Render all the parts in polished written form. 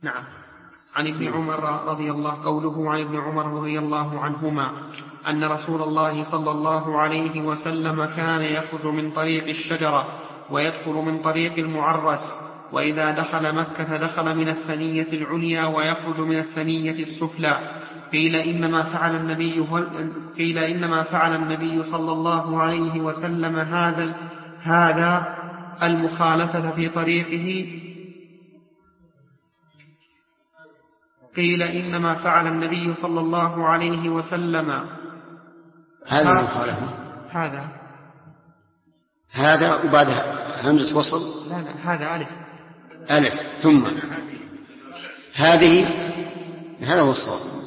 نعم. عن ابن عمر رضي الله قوله عن ابن عمر رضي الله عنهما أن رسول الله صلى الله عليه وسلم كان يخرج من طريق الشجرة ويدخل من طريق المعرس، وإذا دخل مكة دخل من الثنية العليا ويخرج من الثنية السفلى. قيل إنما فعل النبي صلى الله عليه وسلم هذا المخالفة في طريقه. قيل إنما فعل النبي صلى الله عليه وسلم هذا المخالفة هذا وبعدها همزة وصل. لا هذا ألف ثم هذه، هذا هو الصواب.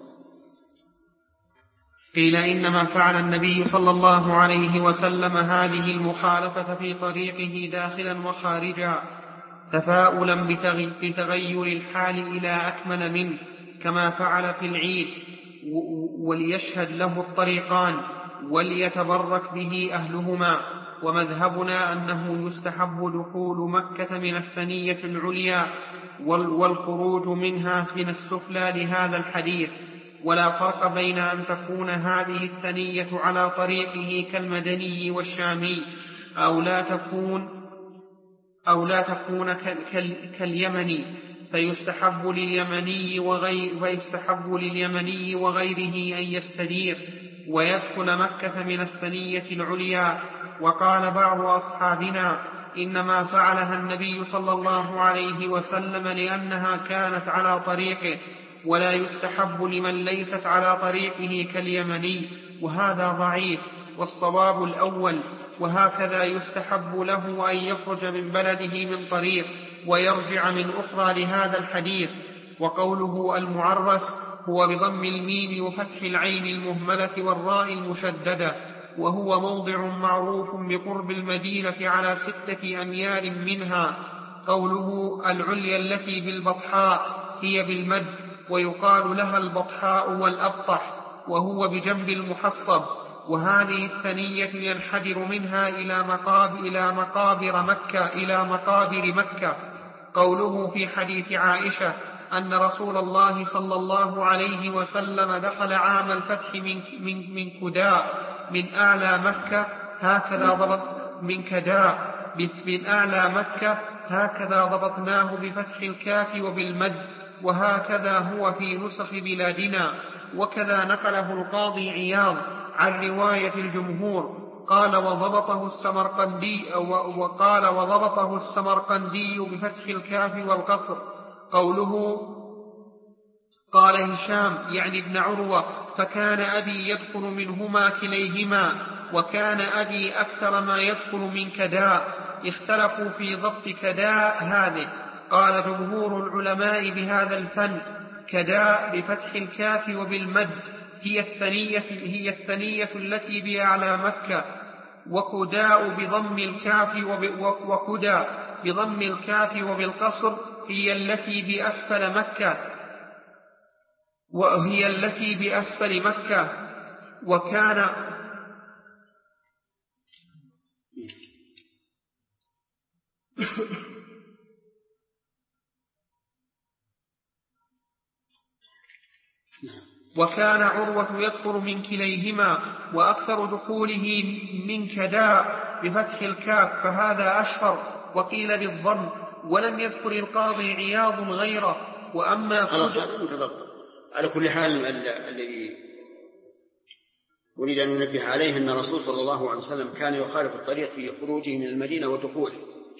قيل إنما فعل النبي صلى الله عليه وسلم هذه المخالفة في طريقه داخلا وخارجا تفاؤلا بتغير الحال إلى أكمل منه، كما فعل في العيد، وليشهد له الطريقان وليتبرك به أهلهما. ومذهبنا أنه يستحب دخول مكة من الثنية العليا والخروج منها من السفلى لهذا الحديث، ولا فرق بين أن تكون هذه الثنية على طريقه كالمدني والشامي أو لا تكون كاليمني، فيستحب لليمني وغيره أن يستدير ويدخل مكة من الثنية العليا. وقال بعض أصحابنا إنما فعلها النبي صلى الله عليه وسلم لأنها كانت على طريقه، ولا يستحب لمن ليست على طريقه كاليمني، وهذا ضعيف، والصواب الأول. وهكذا يستحب له أن يخرج من بلده من طريق ويرجع من أخرى لهذا الحديث. وقوله المعرس هو بضم الميم وفتح العين المهملة والراء المشددة، وهو موضع معروف بقرب المدينة على 6 أميال منها. قوله العليا التي بالبطحاء هي بالمد، ويقال لها البطحاء والأبطح، وهو بجنب المحصب. وهذه الثنية ينحدر منها إلى مقابر مكة. قوله في حديث عائشة أن رسول الله صلى الله عليه وسلم دخل عام الفتح من كداء من أعلى مكة، هكذا ضبطناه بفتح الكاف وبالمد، وهكذا هو في نسخ بلادنا. وكذا نقله القاضي عياض عن رواية الجمهور. قال وضبطه السمرقندي بفتح الكاف والقصر. قوله قال هشام يعني ابن عروة فكان أبي يدخل منهما كليهما، وكان أبي أكثر ما يدخل من كداء. اختلفوا في ضبط كداء هذه. قال جمهور العلماء بهذا الفن كداء بفتح الكاف وبالمد هي الثنية التي بأعلى مكة، وكداء بضم الكاف وبالقصر هي التي بأسفل مكة. وكان عروة يدخل من كليهما، وأكثر دخوله من كداء بفتح الكاف، فهذا أشهر. وقيل بالضم، ولم يذكر القاضي عياض غيره. وأما على كل حال الذي أريد أن ننبه عليه أن الرسول صلى الله عليه وسلم كان يخالف الطريق في خروجه من المدينة ودخوله،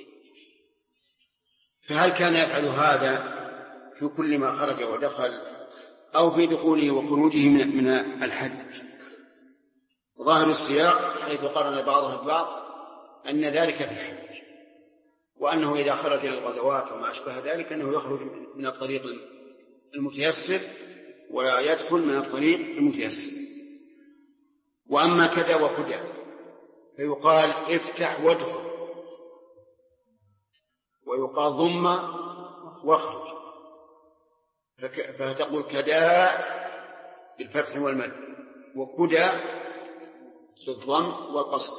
فهل كان يفعل هذا في كل ما خرج ودخل أو في دخوله وخروجه من الحج؟ ظاهر السياق حيث قرن بعضها ببعض أن ذلك في الحج، وأنه إذا خرج إلى الغزوات وما أشبه ذلك أنه يخرج من الطريق المتيسر ولا يدخل من الطريق المتيسر. وأما كذا وكذا فيقال افتح وادخل، ويقال ضم واخرج، فتقول كداء بالفتح والمد، وكدى بالضم والقصر.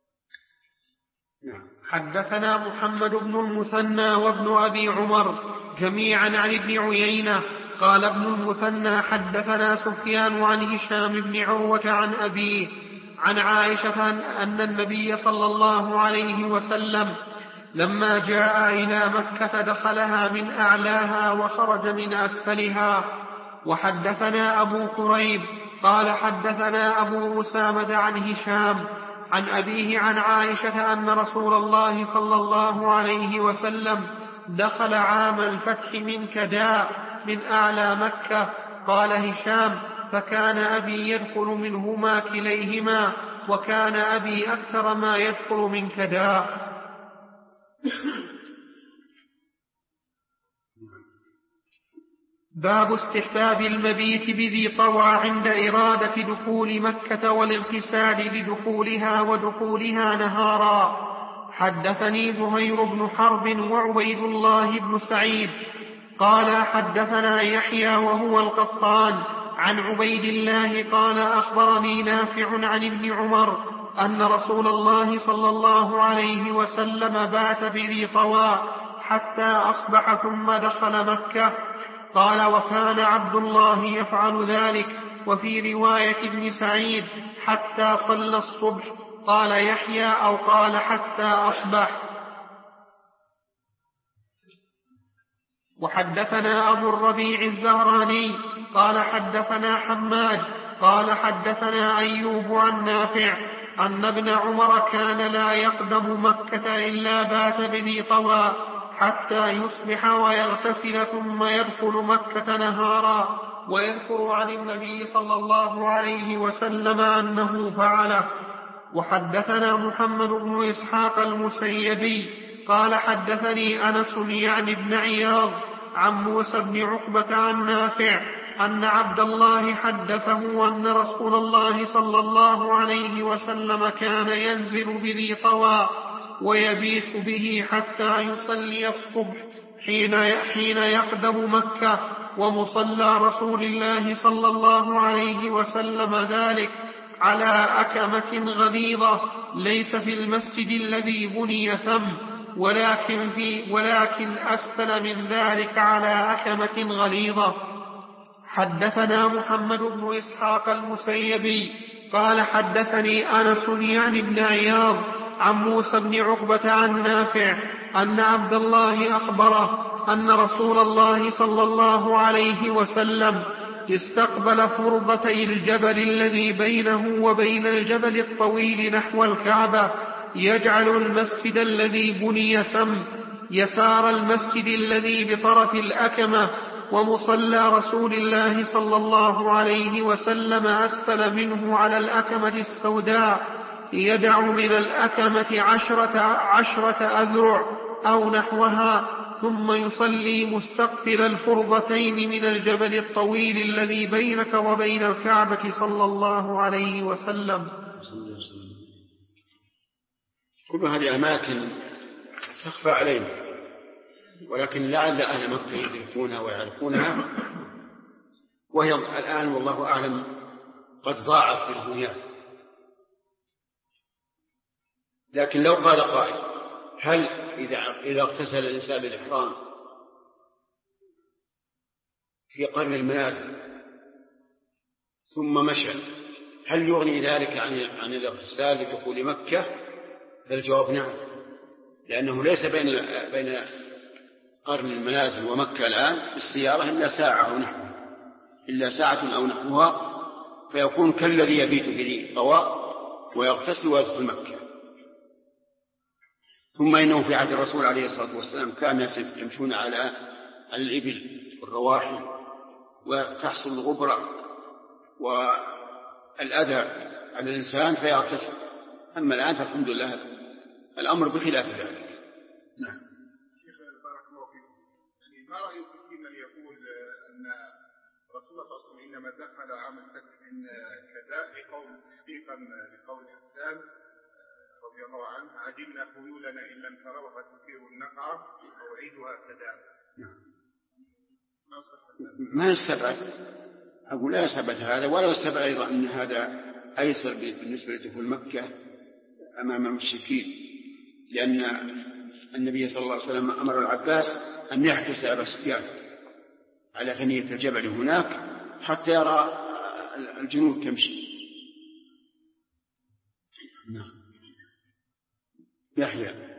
نعم. حدثنا محمد بن المثنى وابن أبي عمر جميعا عن ابن عيينة. قال ابن المثنى حدثنا سفيان عن هشام بن عروة عن أبيه عن عائشة أن النبي صلى الله عليه وسلم لما جاء إلى مكة دخلها من أعلاها وخرج من أسفلها. وحدثنا أبو كريب قال حدثنا أبو أسامة عن هشام عن أبيه عن عائشة أن رسول الله صلى الله عليه وسلم دخل عام الفتح من كداء من أعلى مكة. قال هشام فكان أبي يدخل منهما كليهما وكان أبي أكثر ما يدخل من كداء. باب استحباب المبيت بذي طوى عند إرادة دخول مكة والاغتسال لدخولها ودخولها نهارا. حدثني زهير بن حرب وعبيد الله بن سعيد قال حدثنا يحيى وهو القطان عن عبيد الله قال أخبرني نافع عن ابن عمر أن رسول الله صلى الله عليه وسلم بات بذي طوى حتى أصبح ثم دخل مكة. قال وكان عبد الله يفعل ذلك. وفي رواية ابن سعيد حتى صلى الصبح. قال يحيى أو قال حتى أصبح. وحدثنا أبو الربيع الزهراني قال حدثنا حماد قال حدثنا أيوب عن نافع أن ابن عمر كان لا يقدم مكة إلا بات بذي طوى حتى يصبح ويغتسل ثم يدخل مكة نهارا. ويذكر عن النبي صلى الله عليه وسلم أنه فعله. وحدثنا محمد بن إسحاق المسيبي قال حدثني أنس يعني ابن عياض عن موسى بن عقبة عن نافع أن عبد الله حدثه أن رسول الله صلى الله عليه وسلم كان ينزل بذي طوى ويبيت به حتى يصلي الصبح حين يقدم مكة. ومصلى رسول الله صلى الله عليه وسلم ذلك على أكمة غليظة ليس في المسجد الذي بني ثم ولكن أسفل من ذلك على أكمة غليظة. حدثنا محمد بن إسحاق المسيبي قال حدثني أنس يعني ابن عياض عن موسى بن عقبة عن نافع أن عبد الله أخبره أن رسول الله صلى الله عليه وسلم استقبل فرضتي الجبل الذي بينه وبين الجبل الطويل نحو الكعبة يجعل المسجد الذي بني ثم يسار المسجد الذي بطرف الأكمة. ومصلى رسول الله صلى الله عليه وسلم أسفل منه على الأكمة السوداء يدع من الأكمة 10 أذرع أو نحوها ثم يصلي مستقبل الفرضتين من الجبل الطويل الذي بينك وبين الكعبة صلى الله عليه وسلم. كل هذه أماكن تخفى علينا ولكن لعل أهل مكة يدركونها ويعرفونها وهي الآن والله أعلم قد ضاعت في البنيان. لكن لو قال قائل هل إذا اغتسل الإنسان بالإحرام في قرن المنازل ثم مشى هل يغني ذلك عن الاغتسال لدخول مكة؟ فالجواب نعم، لأنه ليس بين قرن المنازل ومكة الآن بالسيارة إلا ساعة أو نحوها فيكون كالذي يبيت بذي طوى ويغتسل ويدخل مكة. ثم إنه في عهد الرسول عليه الصلاة والسلام كان الناس يمشون على الإبل والرواحل وتحصل الغبرة والأذى على الإنسان فيغتسل. أما الآن فالحمد لله الأمر بخلاف ذلك. نعم. شيخ بارك الله فيكم، يعني ما رأيكم في من يقول أن رسول الله صلى الله عليه وسلم إنما دخل عام الفتح من كذا تحقيقا لقول الإنسان رضي الله عنه عجبنا خيولنا إن لم تروها تثير النقعة موعدها كذا. ما يستبعد، أقول لا يستبعد هذا ولا يستبعد أيضا أن هذا أيسر بالنسبة لدخول مكة أمام المشركين، لأن النبي صلى الله عليه وسلم أمر العباس أن يحدث أبا سفيان على ثنية الجبل هناك حتى يرى الجنود تمشي. نعم. يحيى.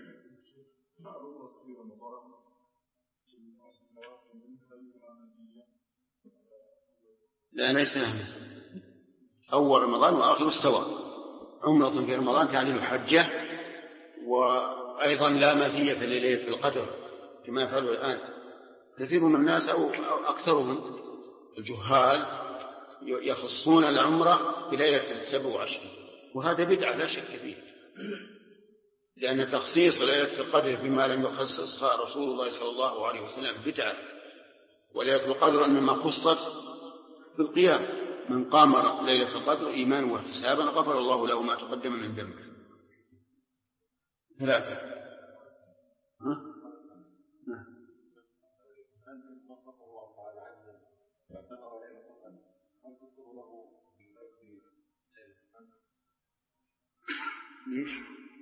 لا ليس أول رمضان وآخر السواء. عمرة في رمضان تعدل حجة، وأيضا لا مزية لليلة القدر كما يفعلوا الآن كثير من الناس أو أكثرهم الجهال يخصون العمرة بليلة 27، وهذا بدعة لا شك فيه، لأن تخصيص ليلة القدر بما لم يخصصها رسول الله صلى الله عليه وسلم بدعة. وليلة القدر إنما خصت بالقيام، من قام ليلة القدر إيمانا واحتسابا غفر الله له ما تقدم من ذنبه. 3. ليش؟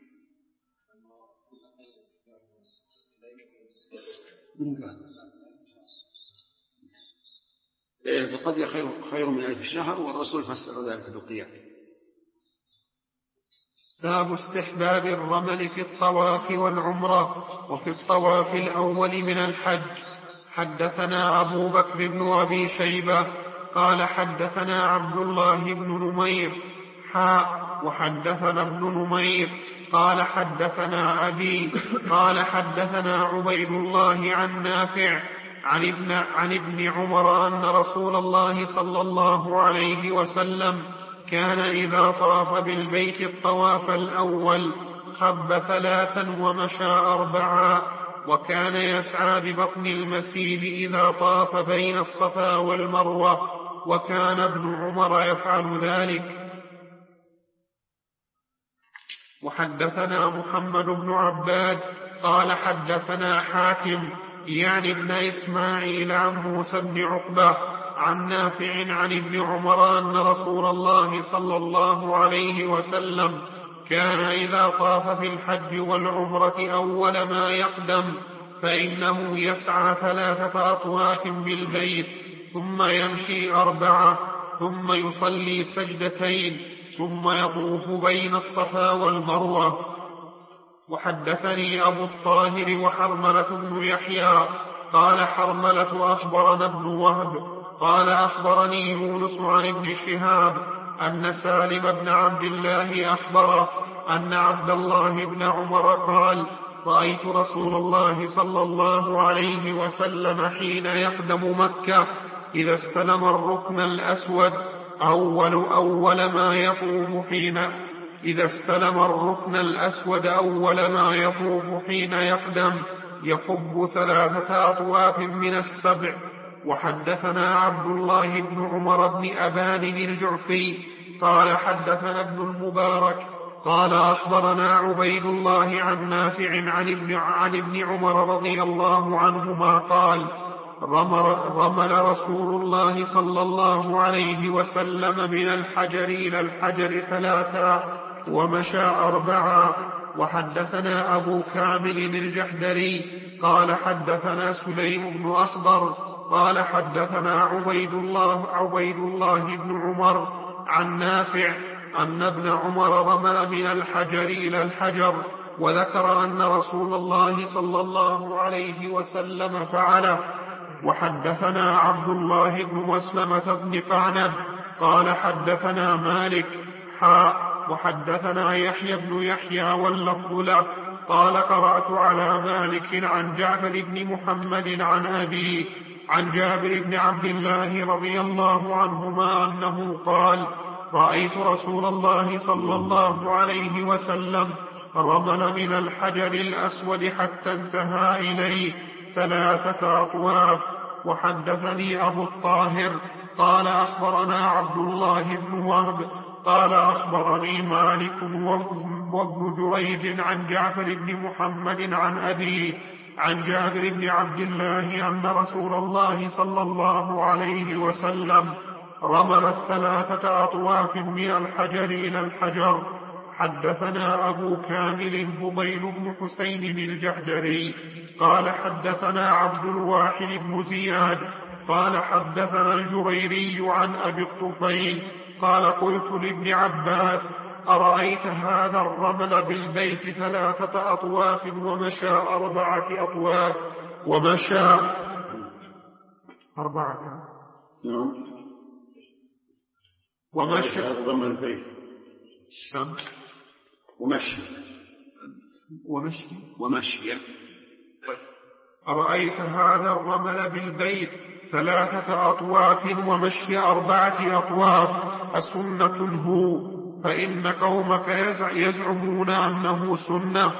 ليلة القدر خير من 1000 شهر، والرسول فسر ذلك بالقيام. باب استحباب الرمل في الطواف والعمرة وفي الطواف الأول من الحج. حدثنا أبو بكر بن أبي شيبة قال حدثنا عبد الله بن نمير وحدثنا ابن نمير قال حدثنا أبي قال حدثنا عبيد الله عن نافع عن ابن عمر أن رسول الله صلى الله عليه وسلم كان إذا طاف بالبيت الطواف الأول خب 3 ومشى 4، وكان يسعى ببطن المسيد إذا طاف بين الصفا والمروة، وكان ابن عمر يفعل ذلك. وحدثنا محمد بن عباد قال حدثنا حاتم يعني ابن إسماعيل عن موسى بن عقبة عن نافع عن ابن عمر أن رسول الله صلى الله عليه وسلم كان إذا طاف في الحج والعمرة أول ما يقدم فإنه يسعى 3 أطواف بالبيت ثم يمشي 4 ثم يصلي 2 سجدتين ثم يطوف بين الصفا والمروة. وحدثني أبو الطاهر وحرملة بن يحيى قال حرملة أخبرنا ابن وهب قال أخبرني يونس عن ابن شهاب أن سالم بن عبد الله أخبره أن عبد الله بن عمر قال رأيت رسول الله صلى الله عليه وسلم حين يقدم مكة إذا استلم الركن الأسود أول ما يطوف حين يقدم يحب 3 أطواف من 7. وحدثنا عبد الله بن عمر بن أبان الجعفي قال حدثنا ابن المبارك قال أخبرنا عبيد الله عن نافع عن ابن عمر رضي الله عنهما قال رمل رسول الله صلى الله عليه وسلم من الحجر إلى الحجر 3 ومشى 4. وحدثنا أبو كامل الجحدري قال حدثنا سليم بن أخضر قال حدثنا عبيد الله بن عمر عن نافع أن ابن عمر رمل من الحجر إلى الحجر، وذكر أن رسول الله صلى الله عليه وسلم فعله. وحدثنا عبد الله بن مسلمة بن قعنب قال حدثنا مالك وحدثنا يحيى بن يحيى واللفظ له قال قرأت على مالك عن جعفر بن محمد عن أبيه عن جابر بن عبد الله رضي الله عنهما أنه قال رأيت رسول الله صلى الله عليه وسلم رمل من الحجر الأسود حتى انتهى إليه 3 أطواف. وحدثني أبو الطاهر قال أخبرنا عبد الله بن وهب قال أخبرني مالك وابن جريج عن جعفر بن محمد عن أبيه عن جابر بن عبد الله أن رسول الله صلى الله عليه وسلم رمل 3 أطواف من الحجر إلى الحجر حدثنا أبو كامل فضيل بن حسين الجحدري قال حدثنا عبد الواحد بن زياد قال حدثنا الجريري عن أبي الطفيل قال قلت لابن عباس أرأيت هذا الرمل بالبيت 3 أطواف ومشى 4 أطواف ومشى 4 ومشى ضمن البيت ومشي أرأيت هذا الرمل بالبيت 3 أطواف ومشي 4 أطواف أسنة هو فإن قومك يزعمون أنه سنة.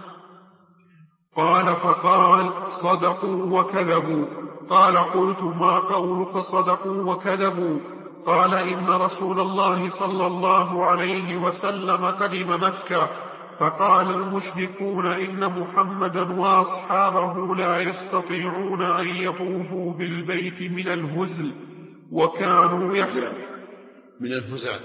قال فقال صدقوا وكذبوا. قال قلت ما قولك صدقوا وكذبوا؟ قال إن رسول الله صلى الله عليه وسلم قدم مكة فقال المشركون إن محمدا وأصحابه لا يستطيعون أن يطوفوا بالبيت من الهزل وكانوا من الهزال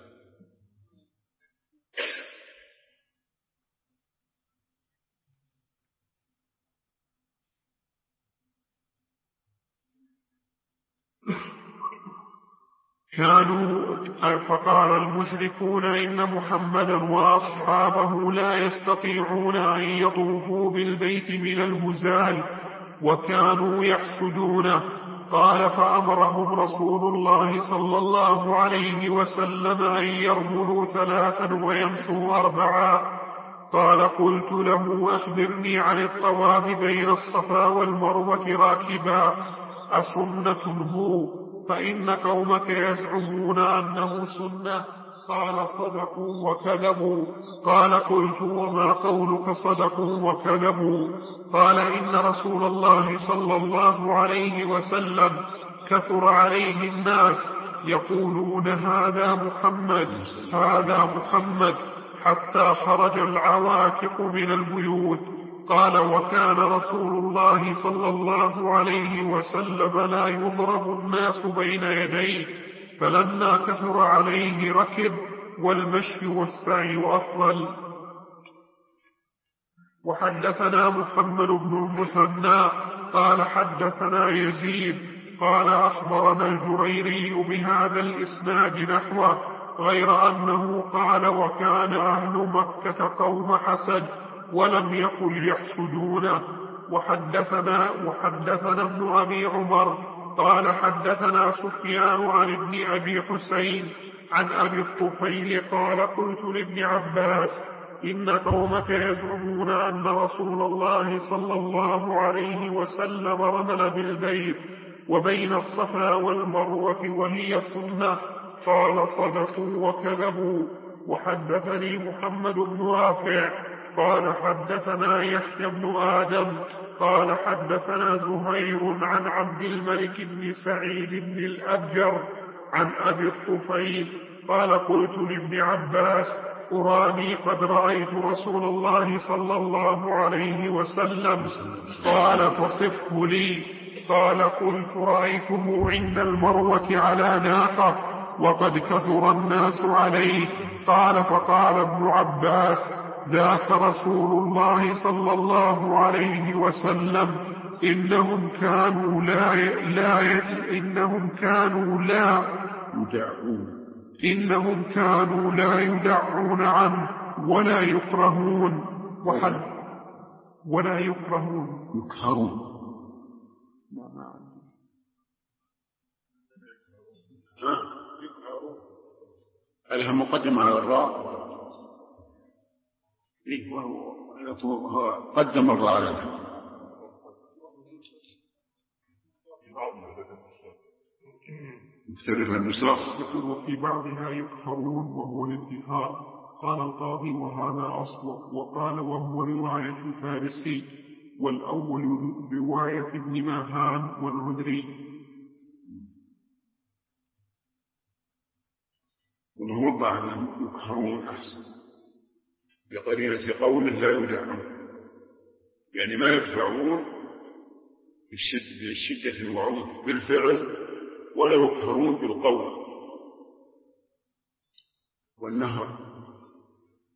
فقال المشركون إن محمدا وأصحابه لا يستطيعون أن يطوفوا بالبيت من الهزال وكانوا يحسدونه. قال فأمرهم رسول الله صلى الله عليه وسلم أن يرملوا 3 ويمشوا 4. قال قلت له أخبرني عن الطواف بين الصفا والمروة راكبا أسنة هو؟ فإن قومك يزعمون أنه سنة. قال صدقوا وكذبوا. قال قلت وما قولك صدقوا وكذبوا؟ قال إن رسول الله صلى الله عليه وسلم كثر عليه الناس يقولون هذا محمد حتى خرج العواتق من البيوت. قال وكان رسول الله صلى الله عليه وسلم لا يضرب الناس بين يديه فلما كثر عليه ركب والمشي والسعي أفضل. وحدثنا محمد بن المثنى قال حدثنا يزيد قال أخبرنا الجريري بهذا الإسناد نحوه غير أنه قال وكان أهل مكة قوم حسد ولم يقل يحسدونه. وحدثنا ابن أبي عمر قال حدثنا سفيان عن ابن أبي حسين عن أبي الطفيل قال قلت لابن عباس إن قومك يزعمون أن رسول الله صلى الله عليه وسلم رمل بالبيت وبين الصفا والمروة وهي سنة. قال صدقوا وكذبوا. وحدثني محمد بن رافع قال حدثنا يحيى بن آدم قال حدثنا زهير عن عبد الملك بن سعيد بن الأبجر عن أبي الطفيل قال قلت لابن عباس أراني قد رأيت رسول الله صلى الله عليه وسلم. قال فصفه لي. قال قلت رأيته عند المروة على ناقة وقد كثر الناس عليه. قال فقال ابن عباس ذاك رسول الله صلى الله عليه وسلم إنهم كانوا لا يدعون عنه ولا يكرهون لها مقدمة على الراء وهو قدم الراء على الراء. مختلف النسخ وفي بعضها يكفرون وهو الانتهاء. قال القاضي وهذا أصل. وقال وهو رواية الفارسي والأول رواية ابن ماهان والعذري. ونوضع أنهم يكفرون أحسن بقرينة قوله لا يدعون يعني ما يدفعون بالشدة الوعود بالفعل ولا يكفرون بالقول والنهر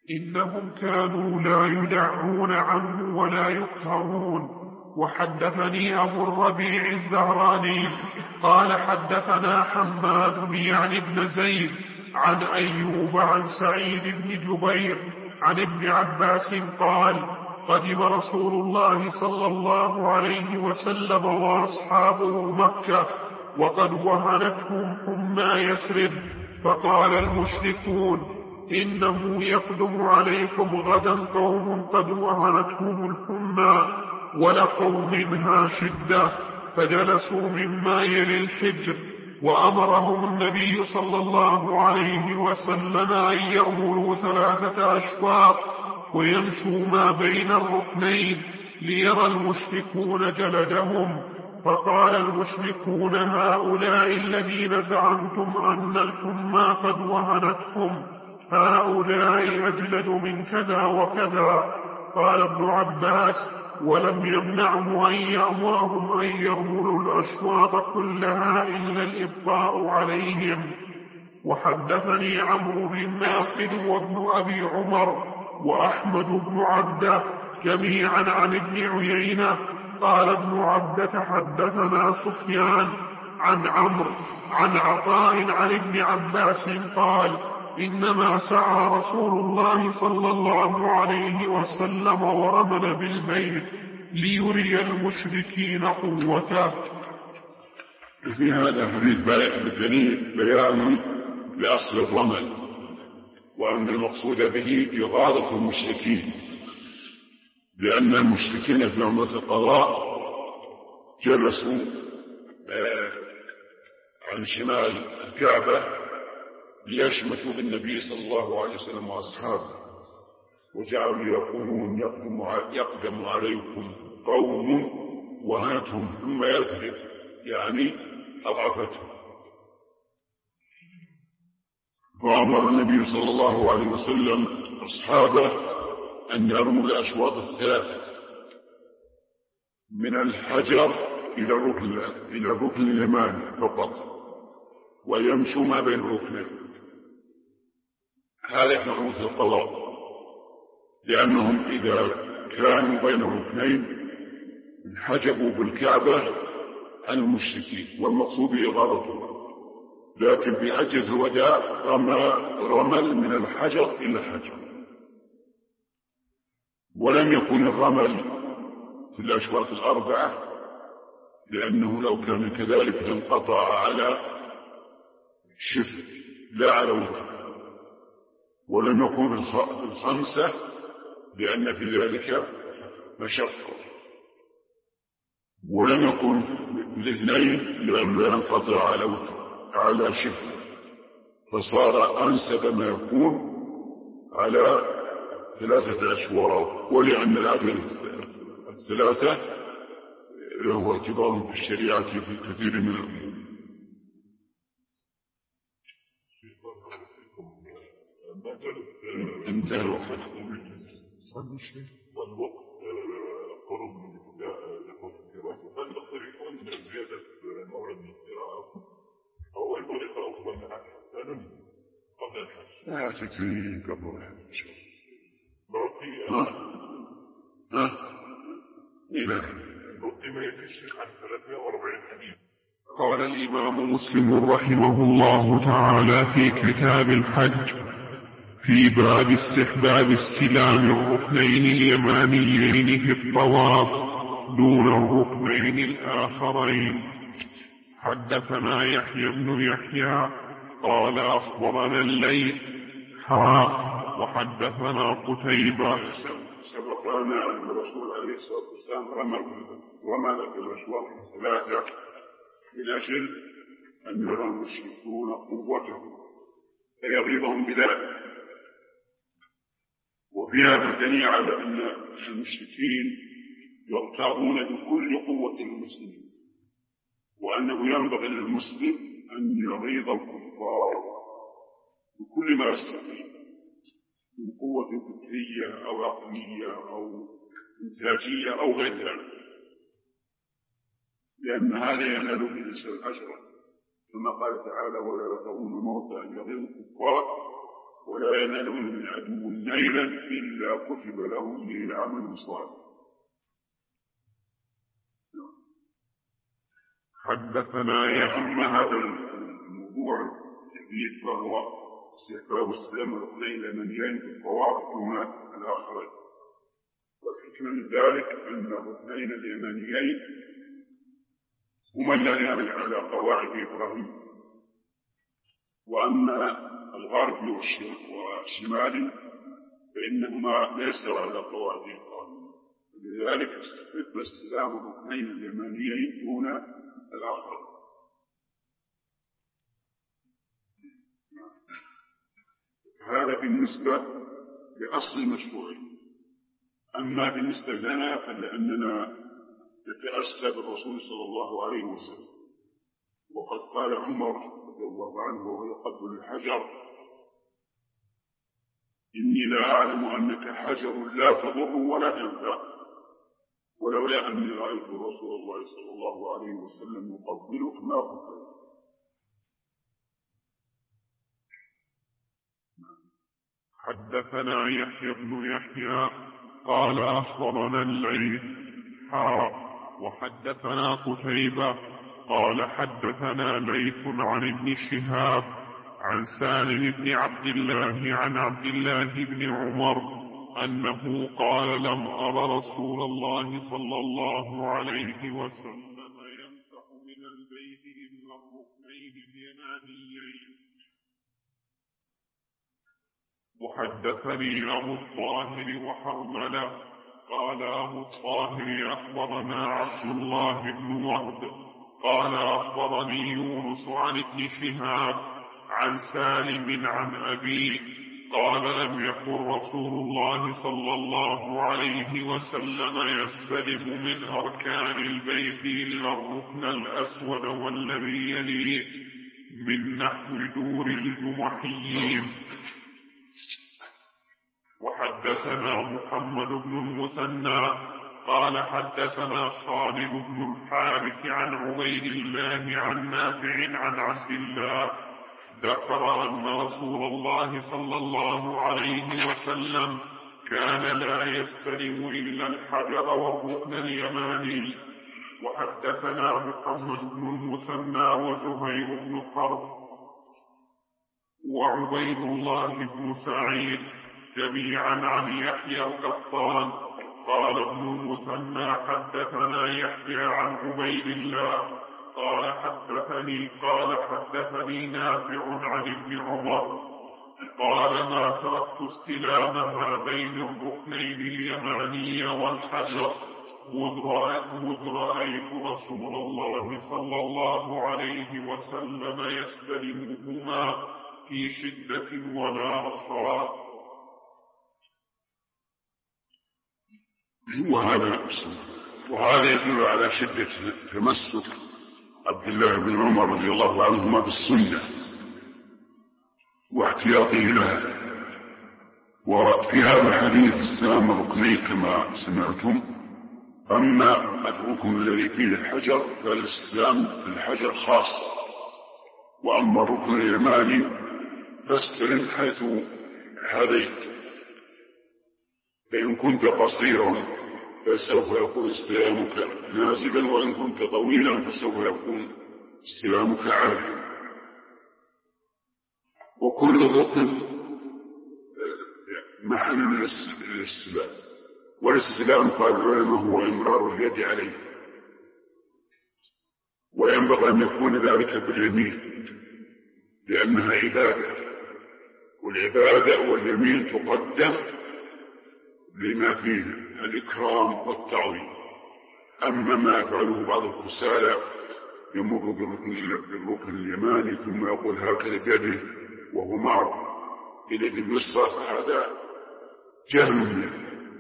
إنهم كانوا لا يدعون عنه ولا يقهرون. وحدثني أبو الربيع الزهراني قال حدثنا حماد يعني بن زيد عن أيوب عن سعيد بن جبير عن ابن عباس قال قدم رسول الله صلى الله عليه وسلم وأصحابه مكة وقد وهنتهم حمى يثرب، فقال المشركون إنه يقدم عليكم غدا قوم قد وهنتهم الحمى ولقوا منها شدة، فجلسوا مما يلي الحجر، وأمرهم النبي صلى الله عليه وسلم أن يأمروا 3 أشواط ويمشوا ما بين الركنين ليرى المشركون جلدهم. فقال المشركون هؤلاء الذين زعمتم أن الحمى قد وهنتهم هؤلاء أجلد من كذا وكذا. قال ابن عباس ولم يمنعه أن يأمرهم أن يرملوا الأشواط كلها إلا الإبقاء عليهم. وحدثني عمرو بن ناصر وابن أبي عمر وأحمد بن عبده جميعا عن ابن عيينة قال ابن عبده حدثنا سفيان عن عمرو عن عطاء عن ابن عباس قال إنما سعى رسول الله صلى الله عليه وسلم ورمل بالبيت ليري المشركين قوته. في هذا الحديث بيان لأصل الرمل، وأن المقصود به إغاظة المشركين، لأن المشركين في عمرة القضاء جلسوا عن شمال الكعبة ليشمتوا بالنبي صلى الله عليه وسلم وأصحابه، وجعلوا يقولون يقدم عليكم قوم وهنتهم ثم يثرب، يعني أضعفتهم. فأمر النبي صلى الله عليه وسلم أصحابه أن يرموا الأشواط 3 من الحجر إلى الركن اليماني فقط، ويمشوا ما بين الركنين. هذا في عمرة القضاء، لأنهم إذا كانوا بين الركنين انحجبوا بالكعبة عن المشركين، والمقصود إغاظتهم. لكن في حجة الوداع رمل من الحجر إلى الحجر، ولم يكن الرمل في الأشواط 4، لأنه لو كان كذلك لانقطع على شفر لا على وتر، ولم يكن في 5 لأن في ذلك مشقة، ولم يكن في 2 لأنه لا ينقطع على وتر على شفر، فصار أنسب ما يكون على 3 أشواط. ولأن العدد 3 له اعتبار في الشريعة في كثير من الأمور. انتهى الوقت والوقت قرب من الدراسة، هل تقترحون من زيادة مورد من القراءة أو أن يقرأ أخوان أحسانا قبل الحج؟ لا تكفي قبل الحج إن شاء الله. إلى ما يزيد الشيخ عن 340 حديث. قال الإمام مسلم رحمه الله تعالى في كتاب الحج في باب استحباب استلام الركنين اليمانيين في الطواف دون الركنين الآخرين. حدثنا يحيى بن يحيى قال أخبرنا الليث وحدثنا قتيبة. سبقنا أن الرسول عليه الصلاة والسلام رمل بالأشواط 3 من أجل أن يرى المشركون قوته فيغيظهم بذلك. وفي هذا دليل على أن المشركين يغتاظون بكل قوة المسلمين، وأنه ينبغي للمسلم أن يغيظ الكفار بكل ما يستطيع من قوة فكرية أو عقلية أو إنتاجية أو غير ذلك، لأن هذا ينال بالإنسان الأجر، كما قال تعالى ولا يرضون الموت أن يغيظ الكفار ولا ينالون من عدو نيلا إلا كتب لهم به عمل صالح. حدثنا أما هذا الموضوع الجديد فهو استحباب السلام الركنين اليمانيين في الطواف دون الآخرين. والحكمة من ذلك أن الركنين اليمانيين هما الذين على قواعد إبراهيم، وأما الغرب والشمال فإنهما ليسوا على قواعد إبراهيم، لذلك استحب استلام الركنين اليمانيين دون الآخرين. هذا بالنسبة لأصل المشروعية. أما بالنسبة لنا فلأننا نتأسى بالرسول صلى الله عليه وسلم، وقد قال عمر رضي الله عنه وهو يقبل الحجر: إني لا أعلم أنك حجر لا تضر ولا تنفع، ولولا أني رأيت رسول الله صلى الله عليه وسلم يقبلك ما قبلت. حدثنا يحيى بن يحيى قال أخبرنا الليث وحدثنا قتيبة قال حدثنا ليث عن ابن شهاب عن سالم بن عبد الله عن عبد الله بن عمر أنه قال: لم أر رسول الله صلى الله عليه وسلم يمسح من البيت إلا الركنين اليمانيين. وحدثني أبو الطاهر وحرملة قال أبو الطاهر أخبرنا عبد الله بن وهب قال أخبرني يونس عن ابن شهاب عن سالم عن أبيه قال: لم يكن رسول الله صلى الله عليه وسلم يستلم من أركان البيت إلا الركن الأسود والذي يليه من نحو دور الجمحيين. وحدثنا محمد بن المثنى قال حدثنا خالد بن الحارث عن عبيد الله عن نافع عن عبد الله ذكر أن رسول الله صلى الله عليه وسلم كان لا يستلم إلا الحجر والركن اليماني. وحدثنا محمد بن المثنى وزهير بن حرب وعبيد الله بن سعيد جميعا عن يحيى القطان قال ابن المثنى حدثنا يحيى عن عبيد الله قال حدثني نافع عن ابن عمر قال: ما تركت استلامها بين الركنين اليماني والحجر مذ رأيت رسول الله صلى الله عليه وسلم يستلمهما في شدة ولا رخاء. وهذا يدل على شدة تمسك عبد الله بن عمر رضي الله عنهما بالسنة واحتياطه لها. وفي هذا الحديث استلام الركنين كما سمعتم. أما الركن الذي فيه الحجر فالاستلام في الحجر خاصة، وأما الركن اليماني فاستلم حيث هديت، فإن كنت قصيرا فسوف يكون استلامك نازلا، وإن كنت طويلا فسوف يكون استلامك عاليا. وكل ركن محل للاستلام، والاستلام قال العلماء هو إمرار اليد عليه، وينبغي أن يكون ذلك باليمين لأنها عبادة، والعبادة واليمين تقدم لما فيه الإكرام والتعظيم. أما ما يفعله بعض الكسالى يمر بالركن اليماني ثم يقول هكذا بيده وهو معه إلى اليسرى فهذا جهل منه.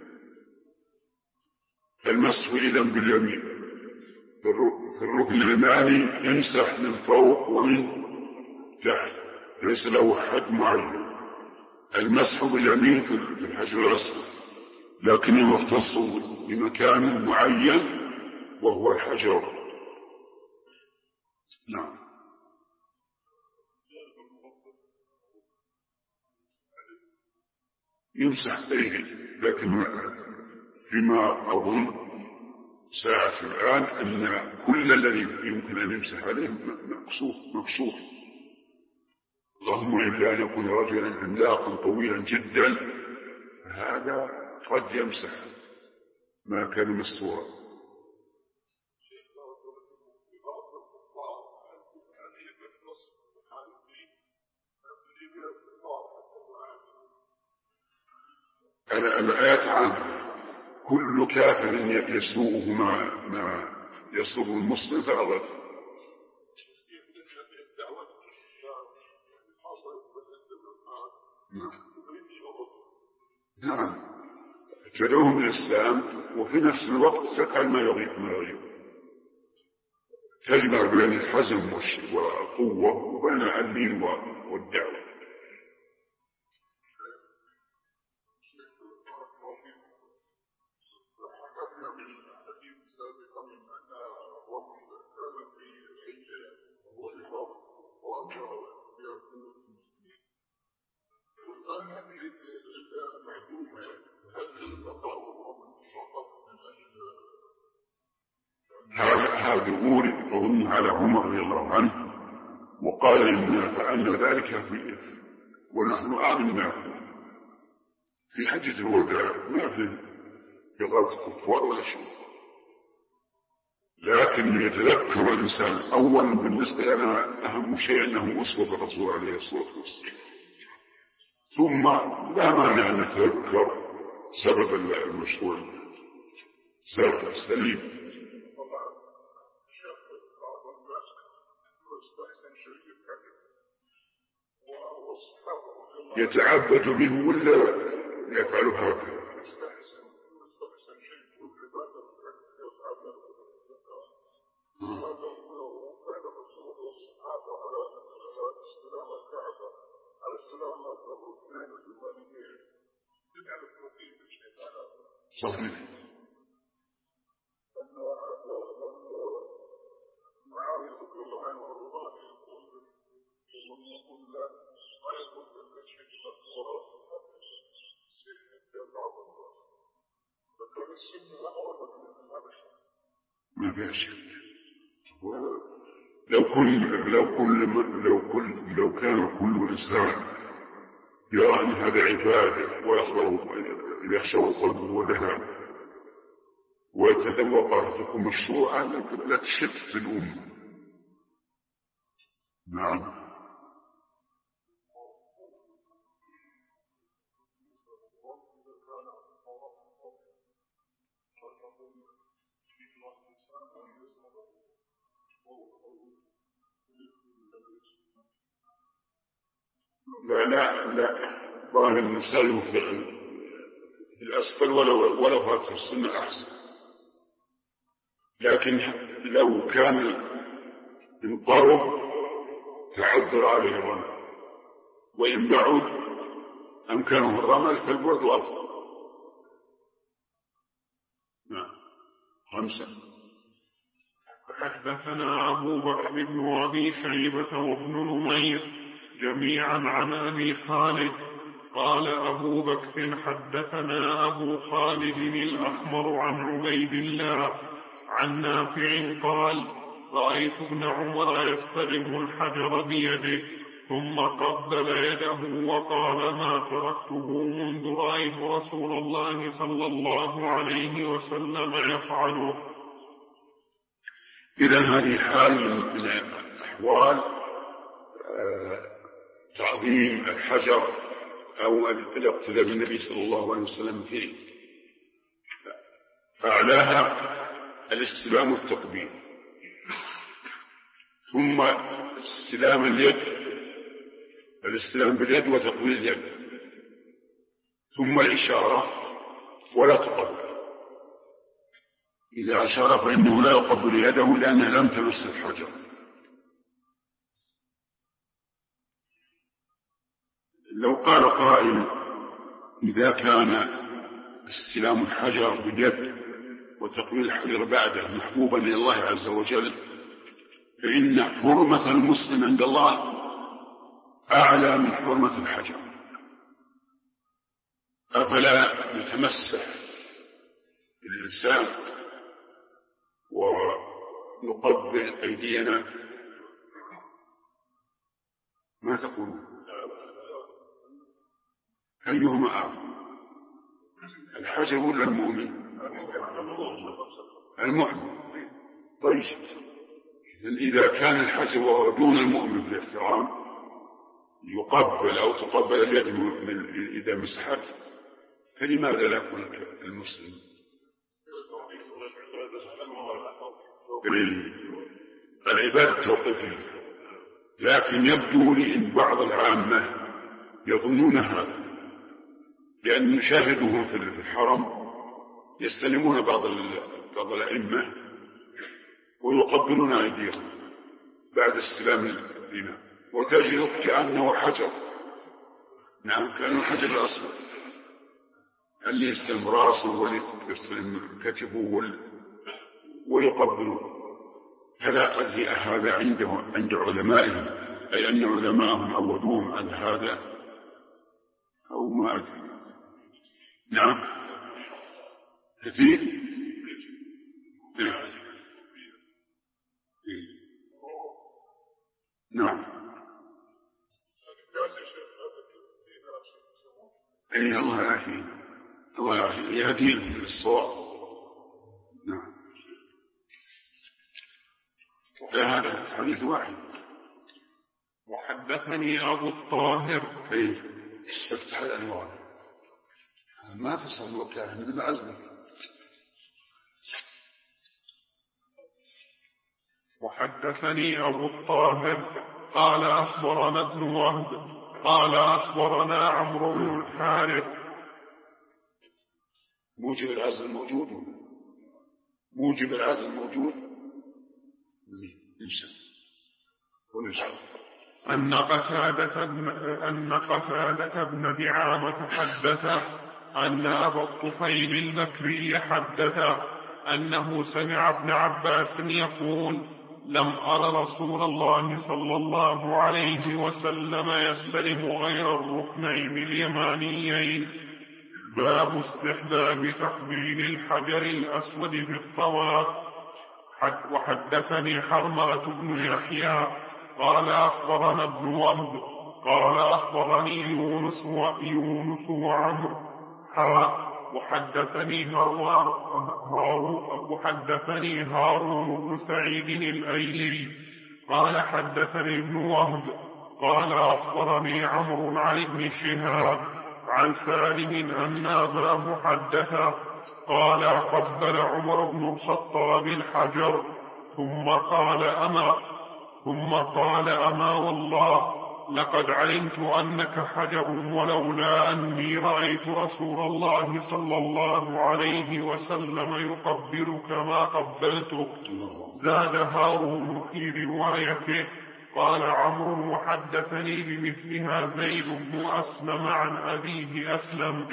فالمسح إذن باليمين في الركن اليماني يمسح من فوق ومن تحت، ليس له حد معين. المسح باليمين في الحجر الأسود، لكنه يختص بمكان معين وهو الحجر. نعم. يمسح أيديه، لكن فيما أظن ساعة الآن أن كل الذي يمكن أن يمسح عليه مكسور، اللهم إلا أن يكون رجلا عملاقا طويلا جدا، هذا قد يمسح ما كان مستورا. الآيات عامة، كل كافر يسوءه ما يسر المسلم فغضب. نعم، تدعوهم للإسلام وفي نفس الوقت تفعل ما يغيب، تجمع بين الحزم والقوة وبين اللين والدعوة. هذا أورد أظن على عمر رضي الله عنه، وقال إننا فعلنا ذلك ونحن أعلم ما في حجة الوداع، ما في غلط كفار ولا شيء، لكن يتذكر الإنسان أولا بالنسبة لنا أهم شيء أنه أسوة الرسول عليه الصلاة والسلام، ثم لا مانع أن نتذكر سبب المشروع، سبب السليم. يتعبد به ولا يفعل هذا؟ صحيح. ما فيش. لو كان كل إنسان يرى أن هذا عبادة ويخشى قلبه ودهان ويتذوق تكون مشروعا لا تشتت الأمة. نعم. لا ظاهر الإنسان في الأسفل ولو هات السنة أحسن، لكن لو كان من قرب تعذر عليه الرمل، وإن بعد أمكانه الرمل فالبعد أفضل. نعم. 5. حدثنا أبو بكر بن أبي شيبة وابن نمير جميعا عن أبي خالد قال أبو بكر حدثنا أبو خالد الأحمر عن عبيد الله عن نافع قال رأيت ابن عمر يستلم الحجر بيده ثم قبل يده وقال ما تركته منذ رأيت رسول الله صلى الله عليه وسلم يفعله. إذا هذه حال من أحوال تعظيم الحجر أو الاقتداء بالنبي صلى الله عليه وسلم فيه. أعلاها الاستلام والتقبيل، ثم استلام اليد، الاستلام باليد وتقبيل اليد، ثم الإشارة ولا تقبل. إذا أشار فإنه لا يقبل يده لأنها لم تمس الحجر. لو قال قائل إذا كان استلام الحجر باليد وتقبيل الحجر بعده محبوبا إلى الله عز وجل، فإن حرمة المسلم عند الله أعلى من حرمة الحجر، أفلا نتمسح باللسان ونقبل أيدينا؟ ما تقولون؟ أيهما أعظم، الحجر ولا المؤمن؟ المؤمن. طيب إذا كان الحجر وهو دون المؤمن في الاحترام يقبل أو تقبل اليد إذا مسحت، فلماذا لا يكون المسلم؟ العبادة توقيفية، لكن يبدو لي أن بعض العامة يظنون هذا، لأن نشاهدهم في الحرم يستلمون بعض الأئمة ويقبلون أيديهم بعد استلام الإمام، وتجد كأنه حجر. نعم، كأنه حجر الأصفر، اللي يستلم راسه واللي يستلم كتفه ويقبلون. هذا عند علمائهم، أي أن علمائهم عودوهم على هذا أو ما أدري. نعم، كثير. نعم. أي الله يعافيه، الله يعافيه، يهديهم للصواب. نعم. هذا حديث واحد. وحدثني أبو الطاهر. افتح الأنوار، ما تصل وكاله من العزم. وحدثني أبو الطاهر قال أخبرنا ابن وهب قال أخبرنا عمرو بن الحارث. موجب العزم موجود، موجب العزم موجود. أن قتادة بن دعامة حدث أن أبا الطفيل البكري حدث أنه سمع ابن عباس يقول: لم أر رسول الله صلى الله عليه وسلم يستلم غير الركنين اليمانيين. باب استحباب تقبيل الحجر الأسود في الطواف. وحدثني حرملة بن يحيى قال أخبرنا ابن وهب قال أخبرني يونس وعمرو وحدثني هارون بن سعيد الأيلي قال حدثني ابن وهب قال أخبرني عمرو عن ابن شهاب عن سالم أن أباه حدثه قال: قبل عمر بن الخطاب الحجر ثم قال أما والله لقد علمت أنك حجر، ولولا أني رأيت رسول الله صلى الله عليه وسلم يقبلك ما قبلتك. زاد هارون في روايته. قال عمرو: وحدثني بمثلها زيد بن أسلم عن أبيه أسلم.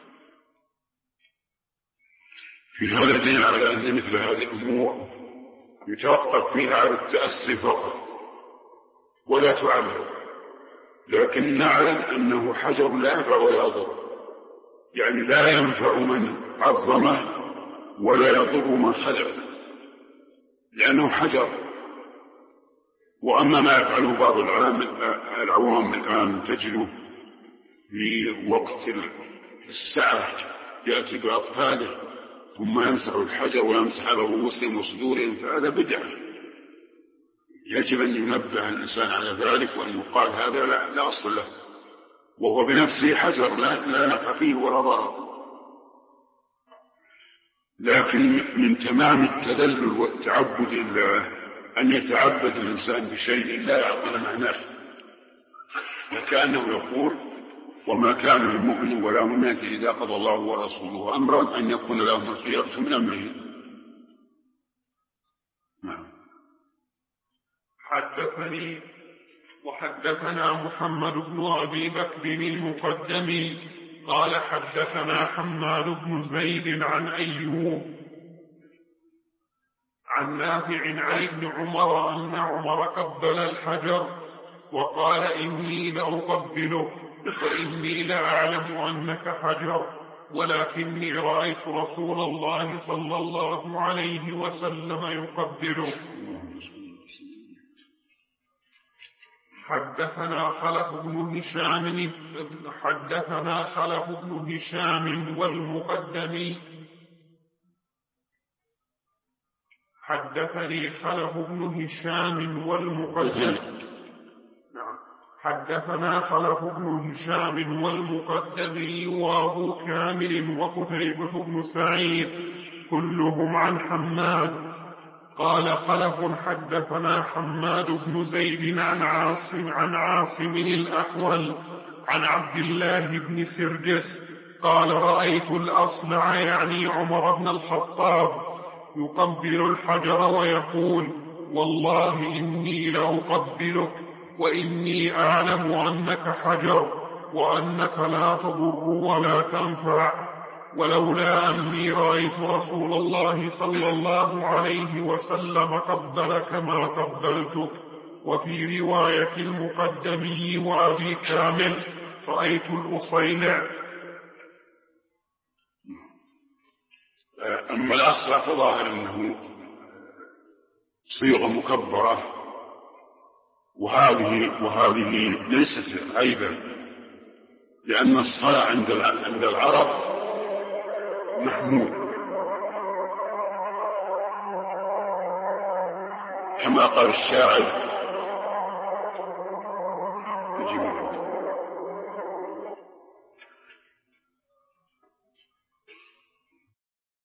في هذا الدين على أن مثل هذه الأمور يتوقف فيها على التأسي فقط ولا تعمل، لكن نعلم أنه حجر لا ينفع ولا يضر، يعني لا ينفع من عظمه ولا يضر من خلعه، لأنه حجر. وأما ما يفعله بعض العوام الآن تجده في وقت الساعة يأتي بأطفاله ثم يمسح الحجر ويمسح على رؤوسهم وصدورهم، فهذا بدعة. يجب أن ينبه الإنسان على ذلك وأن يقال هذا لا أصل له، وهو بنفسه حجر لا نفع فيه ولا ضرر. لكن من تمام التذلل والتعبد لله أن يتعبد الإنسان بشيء لا يعقل معناه، وكأنه يقول: وما كان للمؤمن ولا مؤمنة إذا قضى الله ورسوله أمرا أن يكون لهم الخيرة من أمره. وحدثنا محمد بن أبي بكر المقدمي قال حدثنا حماد بن زيد عن أيوب عن نافع عن ابن عمر أن عمر قبل الحجر وقال: إني لأقبله، وإني لأعلم أنك حجر ولكني رأيت رسول الله صلى الله عليه وسلم يقبله. حدثنا خلف بن هشام والمقدمي حدثني خلف بن هشام والمقدمي وأبو كامل وقتيبة بن سعيد كلهم عن حماد. قال خلف حدثنا حماد بن زيد عن عاصم الأحول عن عبد الله بن سرجس قال رأيت الأصلع يعني عمر بن الخطاب يقبل الحجر ويقول والله إني لأقبلك وإني أعلم أنك حجر وأنك لا تضر ولا تنفع، ولولا أني رأيت رسول الله صلى الله عليه وسلم قبلك ما قبلتك. وفي رواية المقدمي وأبي كامل رأيت الأصيلع. أما الأصلع فظاهر أنه صيغة مكبرة، وهذه ليست عيبا، لأن الصلاة عند العرب محمود، كما قال الشاعر